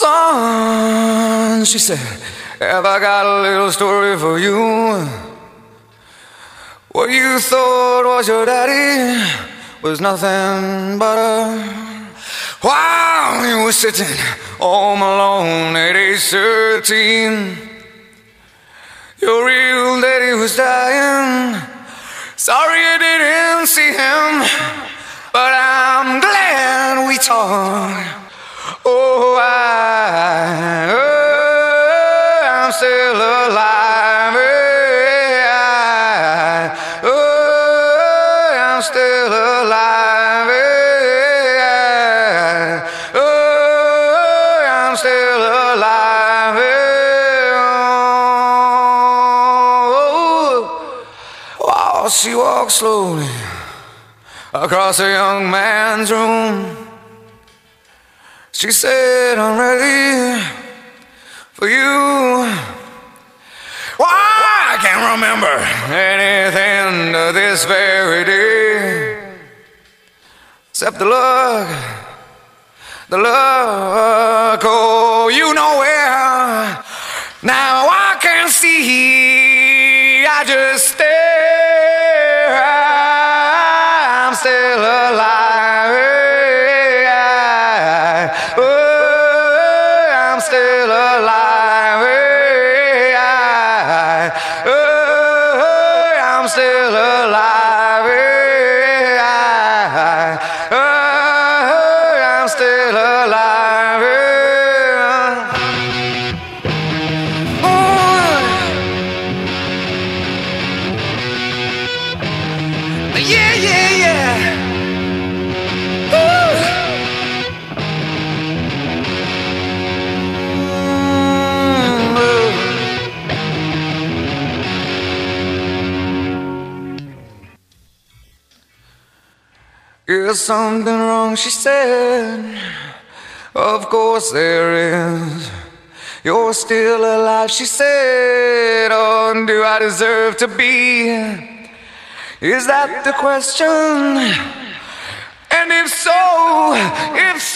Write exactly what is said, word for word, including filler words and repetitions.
Son, she said, have I got a little story for you? What you thought was your daddy was nothing but a... While you were sitting home alone at age thirteen, your real daddy was dying. Sorry you didn't see him, but I'm glad we talked. Oh, I, oh, I'm still alive. I, oh, I'm still alive. I, oh, I'm still alive. Oh, she walked slowly across a young man's room. She said, I'm ready for you. Well, I can't remember anything to this very day, except the luck, the luck, oh, you know where. Now I can't see, I just stare. I'm still alive. Still alive, oh, I'm still alive, oh, I'm still alive. Oh, yeah, yeah, yeah. Is something wrong, she said. Of course there is. You're still alive, she said. Oh, do I deserve to be? Is that the question? And if so, if